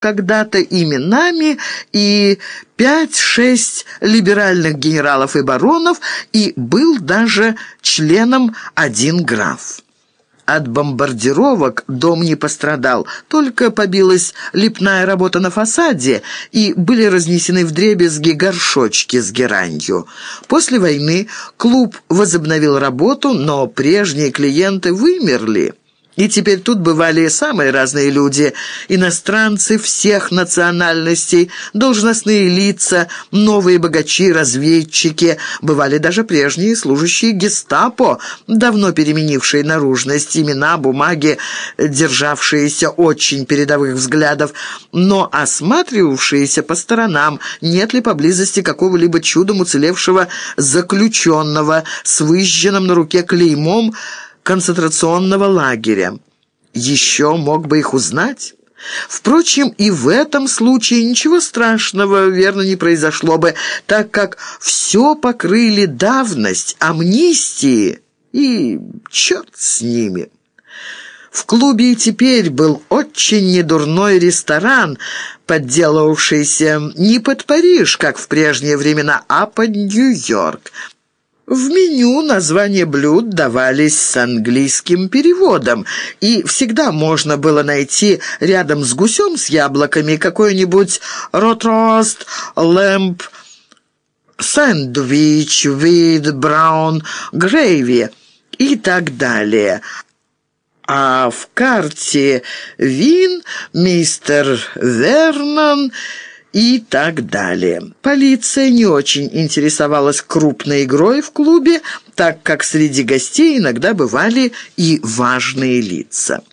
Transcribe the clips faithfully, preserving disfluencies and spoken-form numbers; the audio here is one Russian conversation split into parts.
когда-то именами и пять-шесть либеральных генералов и баронов, и был даже членом один граф. От бомбардировок дом не пострадал, только побилась лепная работа на фасаде, и были разнесены вдребезги горшочки с геранью. После войны клуб возобновил работу, но прежние клиенты вымерли. И теперь тут бывали самые разные люди, иностранцы всех национальностей, должностные лица, новые богачи, разведчики, бывали даже прежние служащие гестапо, давно переменившие наружность, имена, бумаги, державшиеся очень передовых взглядов, но осматривавшиеся по сторонам, нет ли поблизости какого-либо чудом уцелевшего заключенного с выжженным на руке клеймом концентрационного лагеря. Еще мог бы их узнать. Впрочем, и в этом случае ничего страшного, верно, не произошло бы, так как все покрыли давность, амнистии, и черт с ними. В клубе и теперь был очень недурной ресторан, подделывавшийся не под Париж, как в прежние времена, а под Нью-Йорк. В меню названия блюд давались с английским переводом, и всегда можно было найти рядом с гусем с яблоками какой-нибудь рот-рост, лэмп, сэндвич, вид, браун, грейви и так далее. А в карте вин мистер Вернон и так далее. Полиция не очень интересовалась крупной игрой в клубе, так как среди гостей иногда бывали и важные лица.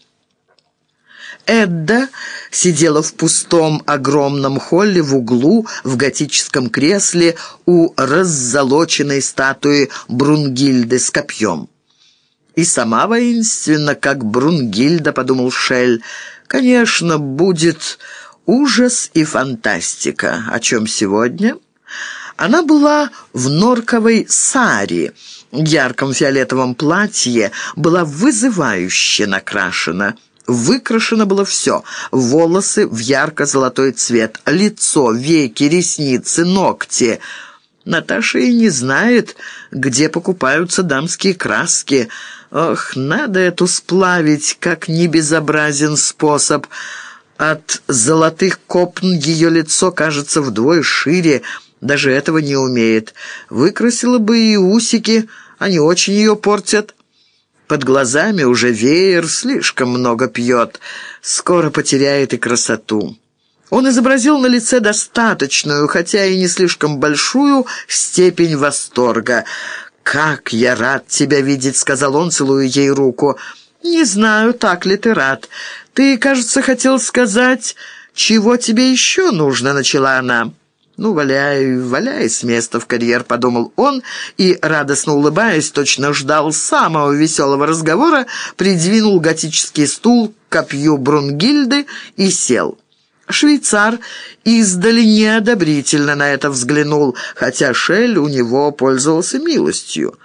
Эдда сидела в пустом огромном холле в углу в готическом кресле у раззолоченной статуи Брунгильды с копьем. «И сама воинственна, как Брунгильда», — подумал Шель. «Конечно, будет ужас и фантастика. О чем сегодня?» Она была в норковой саре, ярком фиолетовом платье, была вызывающе накрашена. Выкрашено было все: волосы в ярко-золотой цвет, лицо, веки, ресницы, ногти. Наташа и не знает, где покупаются дамские краски. Ох, надо эту сплавить, как не безобразен способ. От золотых копн ее лицо кажется вдвое шире, даже этого не умеет. Выкрасила бы и усики, они очень ее портят. Под глазами уже веер, слишком много пьет, скоро потеряет и красоту. Он изобразил на лице достаточную, хотя и не слишком большую, степень восторга. «Как я рад тебя видеть», — сказал он, целуя ей руку. «Не знаю, так ли ты рад. Ты, кажется, хотел сказать, чего тебе еще нужно», — начала она. «Ну, валяй, валяй с места в карьер», — подумал он, и, радостно улыбаясь, точно ждал самого веселого разговора, придвинул готический стул к копью Брунгильды и сел. Швейцар издали неодобрительно на это взглянул, хотя Шель у него пользовался милостью.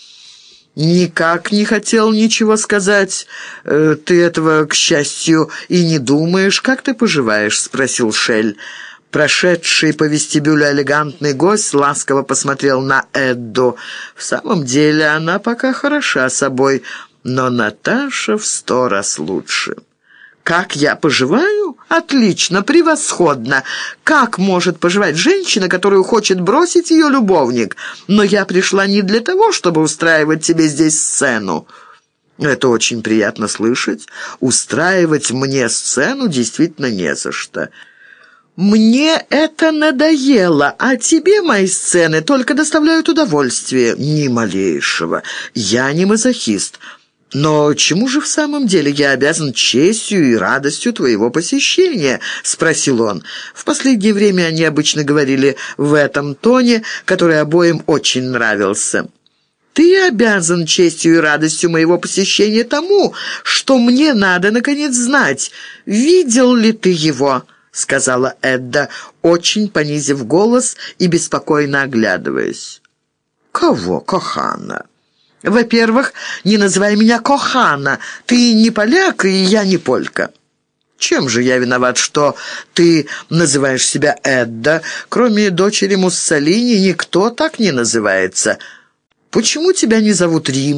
«Никак не хотел ничего сказать. Э, ты этого, к счастью, и не думаешь. Как ты поживаешь?» — спросил Шель. Прошедший по вестибюлю элегантный гость ласково посмотрел на Эдду. В самом деле она пока хороша собой, но Наташа в сто раз лучше. «Как я поживаю? Отлично, превосходно! Как может поживать женщина, которую хочет бросить ее любовник? Но я пришла не для того, чтобы устраивать тебе здесь сцену». «Это очень приятно слышать. Устраивать мне сцену действительно не за что». «Мне это надоело, а тебе мои сцены только доставляют удовольствие». «Ни малейшего. Я не мазохист. Но чему же в самом деле я обязан честью и радостью твоего посещения?» — спросил он. В последнее время они обычно говорили в этом тоне, который обоим очень нравился. «Ты обязан честью и радостью моего посещения тому, что мне надо, наконец, знать, видел ли ты его?» — сказала Эдда, очень понизив голос и беспокойно оглядываясь. «Кого, Кохана?» «Во-первых, не называй меня Кохана. Ты не поляк, и я не полька». Чем же я виноват, что ты называешь себя Эдда? Кроме дочери Муссолини никто так не называется. Почему тебя не зовут Рим?